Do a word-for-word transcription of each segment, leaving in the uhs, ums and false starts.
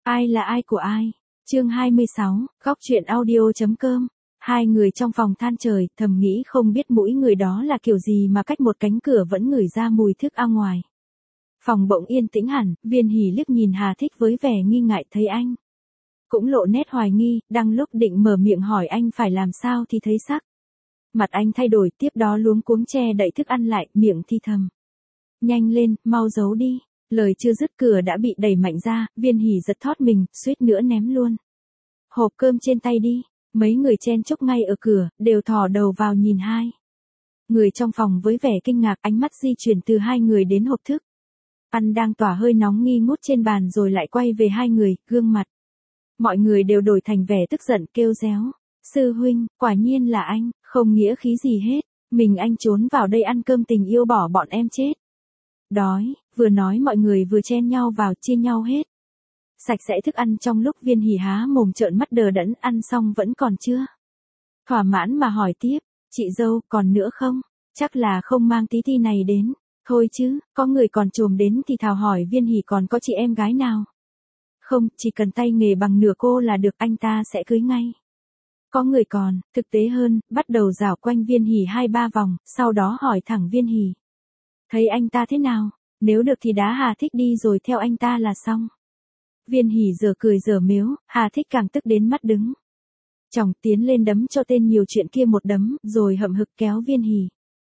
Ai là ai của ai? Chương hai mươi sáu, góc truyện audio.com. Hai người trong phòng than trời, thầm nghĩ không biết mũi người đó là kiểu gì mà cách một cánh cửa vẫn ngửi ra mùi thức ăn ngoài. Phòng bỗng yên tĩnh hẳn, Viên Hỉ liếc nhìn Hà Thích với vẻ nghi ngại thấy anh. Cũng lộ nét hoài nghi, đang lúc định mở miệng hỏi anh phải làm sao thì thấy sắc. Mặt anh thay đổi, tiếp đó luống cuống che đậy thức ăn lại, miệng thi thầm. Nhanh lên, mau giấu đi. Lời chưa dứt cửa đã bị đẩy mạnh ra, Viên Hỉ giật thót mình, suýt nữa ném luôn hộp cơm trên tay đi. Mấy người chen chúc ngay ở cửa, đều thò đầu vào nhìn hai người trong phòng với vẻ kinh ngạc, ánh mắt di chuyển từ hai người đến hộp thức ăn đang tỏa hơi nóng nghi ngút trên bàn rồi lại quay về hai người, gương mặt mọi người đều đổi thành vẻ tức giận, kêu réo. Sư huynh, quả nhiên là anh, không nghĩa khí gì hết, mình anh trốn vào đây ăn cơm tình yêu bỏ bọn em chết. Đói, vừa nói mọi người vừa chen nhau vào, chia nhau hết sạch sẽ thức ăn. Trong lúc Viên Hỉ há mồm trợn mắt đờ đẫn, ăn xong vẫn còn chưa thỏa mãn mà hỏi tiếp, chị dâu, còn nữa không? Chắc là không mang tí ti này đến. Thôi chứ, có người còn trồm đến thì thào hỏi Viên Hỉ còn có chị em gái nào? Không, chỉ cần tay nghề bằng nửa cô là được, anh ta sẽ cưới ngay. Có người còn, thực tế hơn, bắt đầu rảo quanh Viên Hỉ hai ba vòng, sau đó hỏi thẳng Viên Hỉ. Thấy anh ta thế nào? Nếu được thì đá Hà Thích đi rồi theo anh ta là xong. Viên Hỉ giờ cười giờ mếu, Hà Thích càng tức đến mắt đứng chòng, tiến lên đấm cho tên nhiều chuyện kia một đấm, rồi hậm hực kéo Viên Hỉ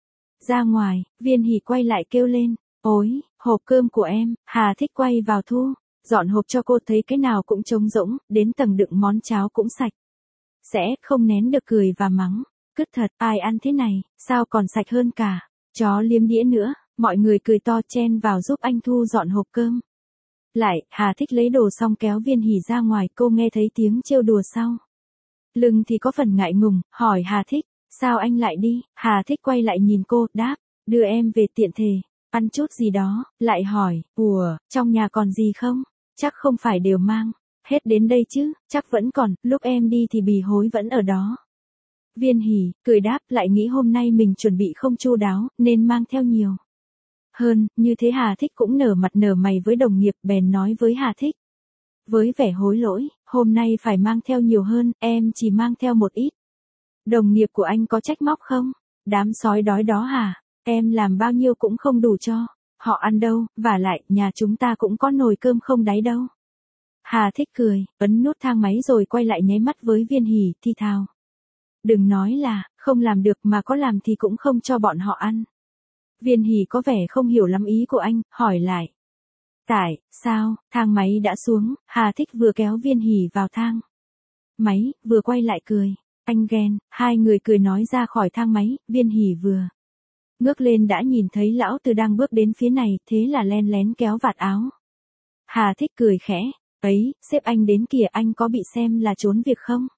ra ngoài. Viên Hỉ quay lại kêu lên, ôi, hộp cơm của em. Hà Thích quay vào thu dọn hộp cho cô, thấy cái nào cũng trống rỗng, đến tầng đựng món cháo cũng sạch sẽ, không nén được cười và mắng, cứt thật, ai ăn thế này, sao còn sạch hơn cả chó liếm đĩa nữa. Mọi người cười to chen vào giúp anh thu dọn hộp cơm lại. Hà Thích lấy đồ xong kéo Viên Hỉ ra ngoài, cô nghe thấy tiếng trêu đùa sau lưng thì có phần ngại ngùng, hỏi Hà Thích, sao anh lại đi? Hà Thích quay lại nhìn cô, đáp, đưa em về tiện thể ăn chút gì đó. Lại hỏi, ủa, trong nhà còn gì không? Chắc không phải đều mang hết đến đây chứ? Chắc vẫn còn, lúc em đi thì bì hối vẫn ở đó. Viên Hỉ cười đáp, lại nghĩ hôm nay mình chuẩn bị không chu đáo, nên mang theo nhiều hơn. Như thế Hà Thích cũng nở mặt nở mày với đồng nghiệp, bèn nói với Hà Thích với vẻ hối lỗi, hôm nay phải mang theo nhiều hơn, em chỉ mang theo một ít. Đồng nghiệp của anh có trách móc không? Đám sói đói đó hả? Em làm bao nhiêu cũng không đủ cho họ ăn đâu, vả lại, nhà chúng ta cũng có nồi cơm không đáy đâu. Hà Thích cười, ấn nút thang máy rồi quay lại nháy mắt với Viên Hỉ, thi thào. Đừng nói là, không làm được, mà có làm thì cũng không cho bọn họ ăn. Viên Hỉ có vẻ không hiểu lắm ý của anh, hỏi lại. Tại, sao? Thang máy đã xuống, Hà Thích vừa kéo Viên Hỉ vào thang máy, vừa quay lại cười. Anh ghen. Hai người cười nói ra khỏi thang máy, Viên Hỉ vừa ngước lên đã nhìn thấy lão Từ đang bước đến phía này, thế là len lén kéo vạt áo. Hà Thích cười khẽ, ấy, sếp anh đến kìa, anh có bị xem là trốn việc không?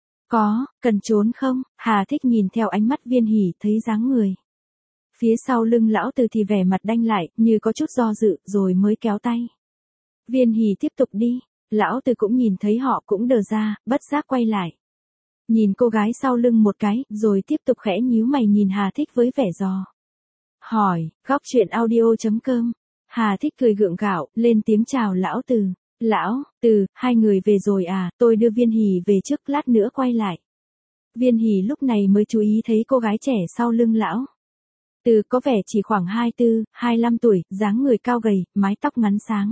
Có, cần trốn không? Hà Thích nhìn theo ánh mắt Viên Hỉ, thấy dáng người phía sau lưng lão Từ thì vẻ mặt đanh lại, như có chút do dự, rồi mới kéo tay Viên Hỉ tiếp tục đi. Lão Từ cũng nhìn thấy họ, cũng đờ ra, bất giác quay lại nhìn cô gái sau lưng một cái, rồi tiếp tục khẽ nhíu mày nhìn Hà Thích với vẻ dò hỏi. Góc truyện audio.com. Hà Thích cười gượng gạo, lên tiếng chào lão Từ. Lão Từ, hai người về rồi à? Tôi đưa Viên Hỉ về trước, lát nữa quay lại. Viên Hỉ lúc này mới chú ý thấy cô gái trẻ sau lưng lão Từ, có vẻ chỉ khoảng hai mươi tư, hai mươi lăm tuổi, dáng người cao gầy, mái tóc ngắn sáng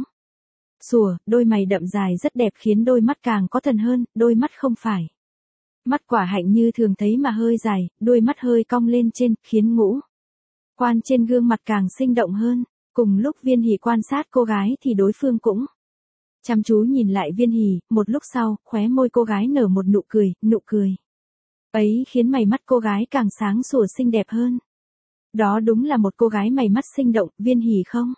sủa, đôi mày đậm dài rất đẹp khiến đôi mắt càng có thần hơn. Đôi mắt không phải mắt quả hạnh như thường thấy mà hơi dài, đôi mắt hơi cong lên trên, khiến ngũ quan trên gương mặt càng sinh động hơn. Cùng lúc Viên Hỉ quan sát cô gái thì đối phương cũng chăm chú nhìn lại Viên Hỉ. Một lúc sau, khóe môi cô gái nở một nụ cười, nụ cười ấy khiến mày mắt cô gái càng sáng sủa xinh đẹp hơn. Đó đúng là một cô gái mày mắt sinh động. Viên Hỉ không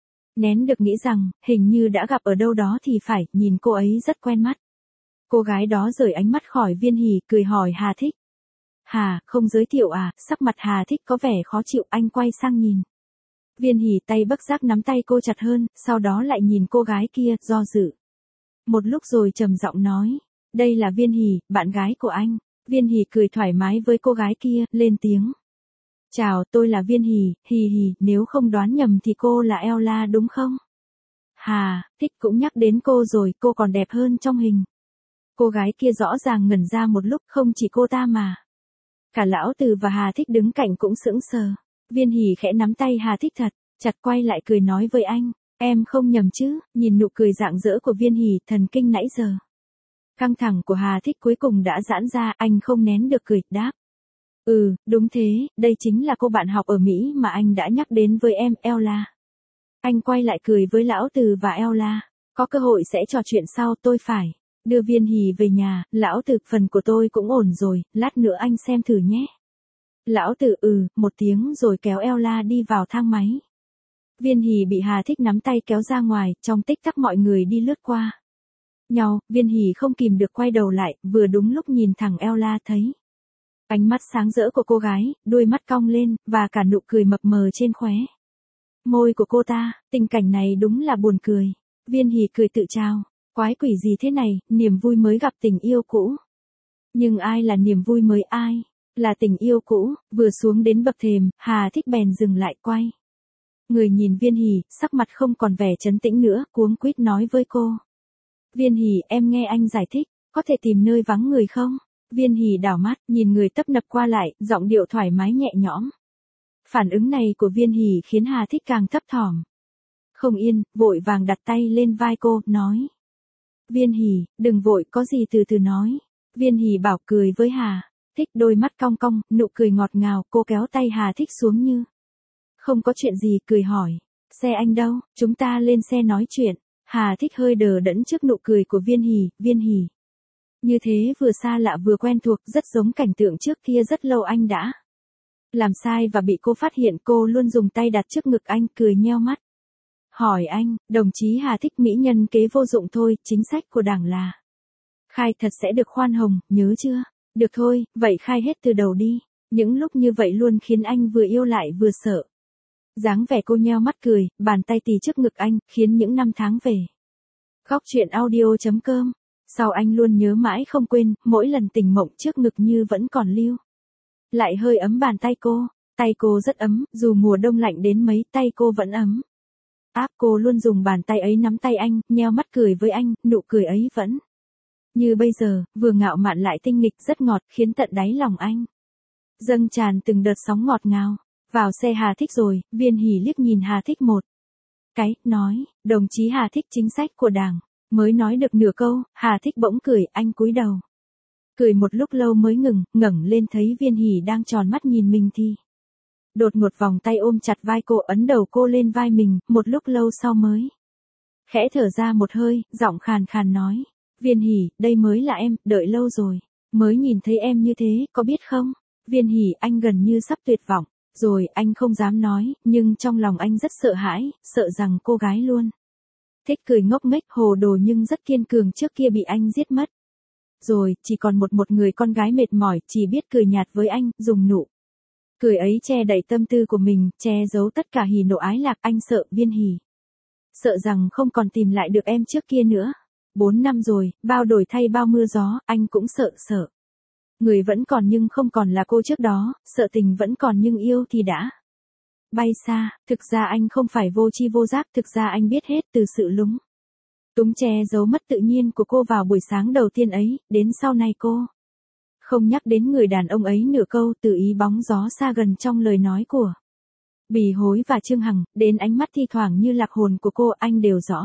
nén được nghĩ rằng, hình như đã gặp ở đâu đó thì phải, nhìn cô ấy rất quen mắt. Cô gái đó rời ánh mắt khỏi Viên Hỉ, cười hỏi Hà Thích. Hà, không giới thiệu à? Sắc mặt Hà Thích có vẻ khó chịu, anh quay sang nhìn Viên Hỉ, tay bất giác nắm tay cô chặt hơn, sau đó lại nhìn cô gái kia, do dự một lúc rồi trầm giọng nói, đây là Viên Hỉ, bạn gái của anh. Viên Hỉ cười thoải mái với cô gái kia, lên tiếng. Chào, tôi là Viên Hỉ, hì hì, nếu không đoán nhầm thì cô là Ella đúng không? Hà, Thích cũng nhắc đến cô rồi, cô còn đẹp hơn trong hình. Cô gái kia rõ ràng ngẩn ra một lúc, không chỉ cô ta mà. Cả Lão Từ và Hà Thích đứng cạnh cũng sững sờ. Viên Hỷ khẽ nắm tay Hà Thích thật, chặt quay lại cười nói với anh, em không nhầm chứ, nhìn nụ cười rạng rỡ của Viên Hỷ, thần kinh nãy giờ. Căng thẳng của Hà Thích cuối cùng đã giãn ra, anh không nén được cười, đáp. Ừ, đúng thế, đây chính là cô bạn học ở Mỹ mà anh đã nhắc đến với em, Ella. Anh quay lại cười với Lão Từ và Ella, có cơ hội sẽ trò chuyện sau, tôi phải đưa Viên Hỷ về nhà. Lão Từ, phần của tôi cũng ổn rồi, lát nữa anh xem thử nhé. Lão Từ ừ, một tiếng rồi kéo Ella đi vào thang máy. Viên Hỷ bị Hà Thích nắm tay kéo ra ngoài, trong tích tắc mọi người đi lướt qua nhau, Viên Hỷ không kìm được quay đầu lại, vừa đúng lúc nhìn thẳng Ella thấy ánh mắt sáng rỡ của cô gái, đuôi mắt cong lên, và cả nụ cười mập mờ trên khóe môi của cô ta. Tình cảnh này đúng là buồn cười. Viên Hỷ cười tự trao, quái quỷ gì thế này, niềm vui mới gặp tình yêu cũ. Nhưng ai là niềm vui mới, ai là tình yêu cũ? Vừa xuống đến bậc thềm, Hà Thích bèn dừng lại quay người nhìn Viên Hỷ, sắc mặt không còn vẻ trấn tĩnh nữa, cuống quýt nói với cô. Viên Hỷ, em nghe anh giải thích, có thể tìm nơi vắng người không? Viên Hỷ đảo mắt, nhìn người tấp nập qua lại, giọng điệu thoải mái nhẹ nhõm. Phản ứng này của Viên Hỷ khiến Hà Thích càng thấp thỏm. Không yên, vội vàng đặt tay lên vai cô, nói. Viên Hỷ, đừng vội, có gì từ từ nói. Viên Hỷ bảo cười với Hà Thích, đôi mắt cong cong, nụ cười ngọt ngào, cô kéo tay Hà Thích xuống như không có chuyện gì, cười hỏi. Xe anh đâu, chúng ta lên xe nói chuyện. Hà Thích hơi đờ đẫn trước nụ cười của Viên Hỷ. Viên Hỷ như thế vừa xa lạ vừa quen thuộc, rất giống cảnh tượng trước kia rất lâu anh đã làm sai và bị cô phát hiện. Cô luôn dùng tay đặt trước ngực anh, cười nheo mắt. Hỏi anh, đồng chí Hà Thích, mỹ nhân kế vô dụng thôi, chính sách của Đảng là khai thật sẽ được khoan hồng, nhớ chưa? Được thôi, vậy khai hết từ đầu đi. Những lúc như vậy luôn khiến anh vừa yêu lại vừa sợ. Dáng vẻ cô nheo mắt cười, bàn tay tì trước ngực anh, khiến những năm tháng về Góc truyện audio chấm com sau anh luôn nhớ mãi không quên, mỗi lần tỉnh mộng trước ngực như vẫn còn lưu lại hơi ấm bàn tay cô. Tay cô rất ấm, dù mùa đông lạnh đến mấy, tay cô vẫn ấm áp. Cô luôn dùng bàn tay ấy nắm tay anh, nheo mắt cười với anh, nụ cười ấy vẫn như bây giờ, vừa ngạo mạn lại tinh nghịch, rất ngọt, khiến tận đáy lòng anh dâng tràn từng đợt sóng ngọt ngào. Vào xe Hà Thích rồi, Viên Hỷ liếc nhìn Hà Thích một cái, nói, đồng chí Hà Thích, chính sách của Đảng. Mới nói được nửa câu, Hà Thích bỗng cười, anh cúi đầu. Cười một lúc lâu mới ngừng, ngẩng lên thấy Viên Hỷ đang tròn mắt nhìn mình thì đột ngột vòng tay ôm chặt vai cô, ấn đầu cô lên vai mình, một lúc lâu sau mới khẽ thở ra một hơi, giọng khàn khàn nói. Viên Hỷ, đây mới là em, đợi lâu rồi mới nhìn thấy em như thế, có biết không? Viên Hỷ, anh gần như sắp tuyệt vọng rồi, anh không dám nói, nhưng trong lòng anh rất sợ hãi, sợ rằng cô gái luôn thích cười ngốc nghếch hồ đồ nhưng rất kiên cường trước kia bị anh giết mất. Rồi, chỉ còn một một người con gái mệt mỏi, chỉ biết cười nhạt với anh, dùng nụ cười ấy che đậy tâm tư của mình, che giấu tất cả hỉ nộ ái lạc. Anh sợ, Viên Hỷ sợ rằng không còn tìm lại được em trước kia nữa. Bốn năm rồi, bao đổi thay bao mưa gió, anh cũng sợ sợ. Người vẫn còn nhưng không còn là cô trước đó, sợ tình vẫn còn nhưng yêu thì đã bay xa. Thực ra anh không phải vô tri vô giác, thực ra anh biết hết từ sự lúng túng che giấu mất tự nhiên của cô vào buổi sáng đầu tiên ấy, đến sau này cô không nhắc đến người đàn ông ấy nửa câu, từ ý bóng gió xa gần trong lời nói của Bì Hối và Trương Hằng, đến ánh mắt thi thoảng như lạc hồn của cô, anh đều rõ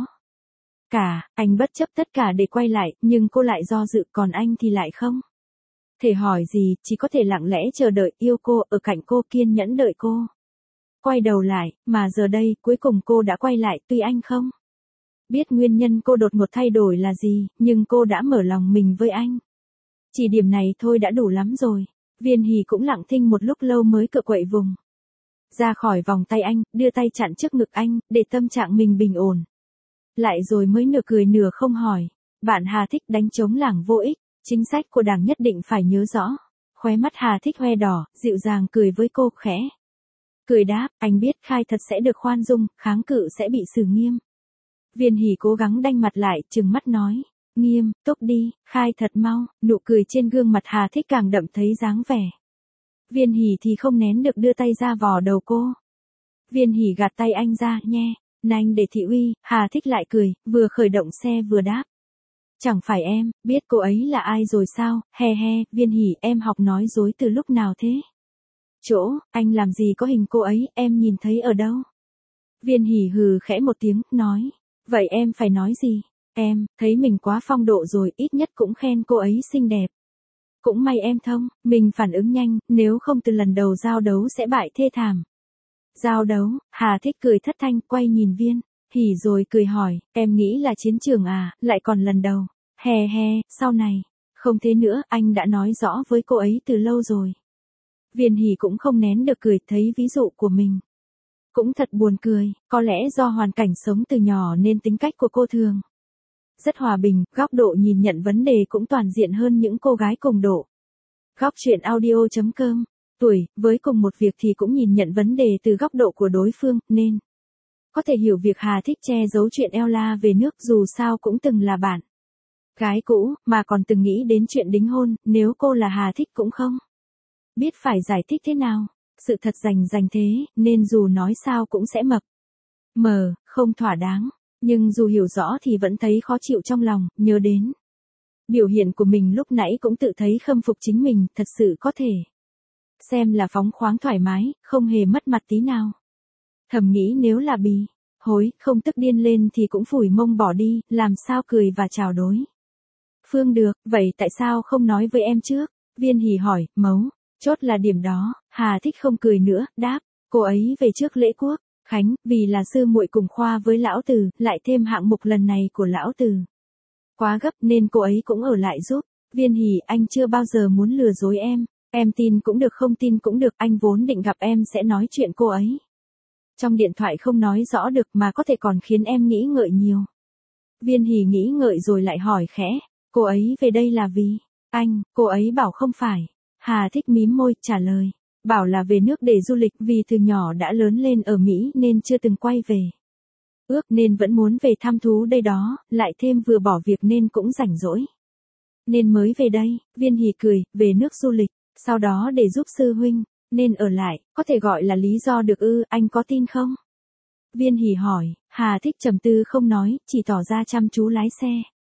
cả. Anh bất chấp tất cả để quay lại, nhưng cô lại do dự, còn anh thì lại không thể hỏi gì, chỉ có thể lặng lẽ chờ đợi, yêu cô, ở cạnh cô, kiên nhẫn đợi cô quay đầu lại. Mà giờ đây, cuối cùng cô đã quay lại, tuy anh không biết nguyên nhân cô đột ngột thay đổi là gì, nhưng cô đã mở lòng mình với anh. Chỉ điểm này thôi đã đủ lắm rồi. Viên Hỷ cũng lặng thinh một lúc lâu mới cựa quậy vùng ra khỏi vòng tay anh, đưa tay chặn trước ngực anh, để tâm trạng mình bình ổn lại, rồi mới nửa cười nửa không hỏi. Bạn Hà Thích, đánh trống lảng vô ích, chính sách của Đảng nhất định phải nhớ rõ. Khóe mắt Hà Thích hoe đỏ, dịu dàng cười với cô, khẽ cười đáp, anh biết khai thật sẽ được khoan dung, kháng cự sẽ bị xử nghiêm. Viên Hỷ cố gắng đanh mặt lại, trừng mắt nói. Nghiêm túc đi, khai thật mau. Nụ cười trên gương mặt Hà Thích càng đậm thấy dáng vẻ. Viên Hỷ thì không nén được đưa tay ra vò đầu cô. Viên Hỷ gạt tay anh ra, nhé. Nanh để thị uy, Hà Thích lại cười, vừa khởi động xe vừa đáp. Chẳng phải em, biết cô ấy là ai rồi sao, he he, Viên Hỷ em học nói dối từ lúc nào thế? Chỗ, anh làm gì có hình cô ấy, em nhìn thấy ở đâu? Viên Hỷ hừ khẽ một tiếng, nói. Vậy em phải nói gì? Em, thấy mình quá phong độ rồi, ít nhất cũng khen cô ấy xinh đẹp. Cũng may em thông, mình phản ứng nhanh, nếu không từ lần đầu giao đấu sẽ bại thê thảm. Giao đấu, Hà Thích cười thất thanh, quay nhìn Viên Hỷ rồi cười hỏi, em nghĩ là chiến trường à, lại còn lần đầu. Hè he, sau này. Không thế nữa, anh đã nói rõ với cô ấy từ lâu rồi. Viên Hỷ cũng không nén được cười, thấy ví dụ của mình. Cũng thật buồn cười, có lẽ do hoàn cảnh sống từ nhỏ nên tính cách của cô thường rất hòa bình, góc độ nhìn nhận vấn đề cũng toàn diện hơn những cô gái cùng độ. Góc truyện audio.com, tuổi, với cùng một việc thì cũng nhìn nhận vấn đề từ góc độ của đối phương, nên có thể hiểu việc Hà Thích che giấu chuyện Ella về nước, dù sao cũng từng là bạn gái cũ, mà còn từng nghĩ đến chuyện đính hôn, nếu cô là Hà Thích cũng không biết phải giải thích thế nào. Sự thật rành rành thế, nên dù nói sao cũng sẽ mập mờ, không thỏa đáng. Nhưng dù hiểu rõ thì vẫn thấy khó chịu trong lòng, nhớ đến biểu hiện của mình lúc nãy cũng tự thấy khâm phục chính mình, thật sự có thể xem là phóng khoáng thoải mái, không hề mất mặt tí nào. Thầm nghĩ nếu là bì hối, không tức điên lên thì cũng phủi mông bỏ đi, làm sao cười và chào đối phương được, vậy tại sao không nói với em trước? Viên Hỷ hỏi, mấu chốt là điểm đó. Hà Thích không cười nữa, đáp, cô ấy về trước lễ quốc khánh, vì là sư muội cùng khoa với lão Từ, lại thêm hạng mục lần này của lão Từ quá gấp nên cô ấy cũng ở lại giúp. Viên Hỷ, anh chưa bao giờ muốn lừa dối em, em tin cũng được không tin cũng được, anh vốn định gặp em sẽ nói chuyện cô ấy. Trong điện thoại không nói rõ được mà có thể còn khiến em nghĩ ngợi nhiều. Viên Hỷ nghĩ ngợi rồi lại hỏi khẽ, cô ấy về đây là vì anh, cô ấy bảo không phải. Hà Thích mím môi, trả lời, bảo là về nước để du lịch, vì từ nhỏ đã lớn lên ở Mỹ nên chưa từng quay về. Ước nên vẫn muốn về thăm thú đây đó, lại thêm vừa bỏ việc nên cũng rảnh rỗi. Nên mới về đây. Viên Hỷ cười, về nước du lịch, sau đó để giúp sư huynh, nên ở lại, có thể gọi là lý do được ư, anh có tin không? Viên Hỷ hỏi, Hà Thích trầm tư không nói, chỉ tỏ ra chăm chú lái xe.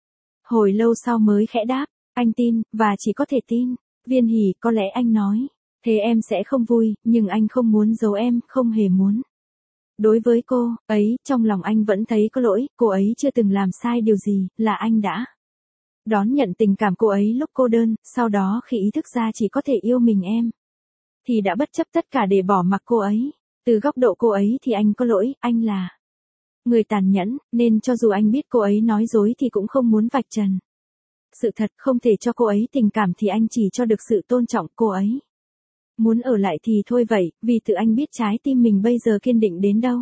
Hồi lâu sau mới khẽ đáp, anh tin, và chỉ có thể tin. Viên Hỷ, có lẽ anh nói, thế em sẽ không vui, nhưng anh không muốn giấu em, không hề muốn. Đối với cô ấy, trong lòng anh vẫn thấy có lỗi, cô ấy chưa từng làm sai điều gì, là anh đã đón nhận tình cảm cô ấy lúc cô đơn, sau đó khi ý thức ra chỉ có thể yêu mình em, thì đã bất chấp tất cả để bỏ mặc cô ấy. Từ góc độ cô ấy thì anh có lỗi, anh là người tàn nhẫn, nên cho dù anh biết cô ấy nói dối thì cũng không muốn vạch trần sự thật, không thể cho cô ấy tình cảm thì anh chỉ cho được sự tôn trọng cô ấy. Muốn ở lại thì thôi vậy, vì tự anh biết trái tim mình bây giờ kiên định đến đâu.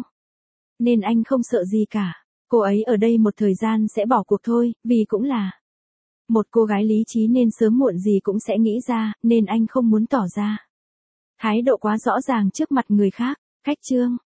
Nên anh không sợ gì cả. Cô ấy ở đây một thời gian sẽ bỏ cuộc thôi, vì cũng là một cô gái lý trí nên sớm muộn gì cũng sẽ nghĩ ra, nên anh không muốn tỏ ra thái độ quá rõ ràng trước mặt người khác. Khách chương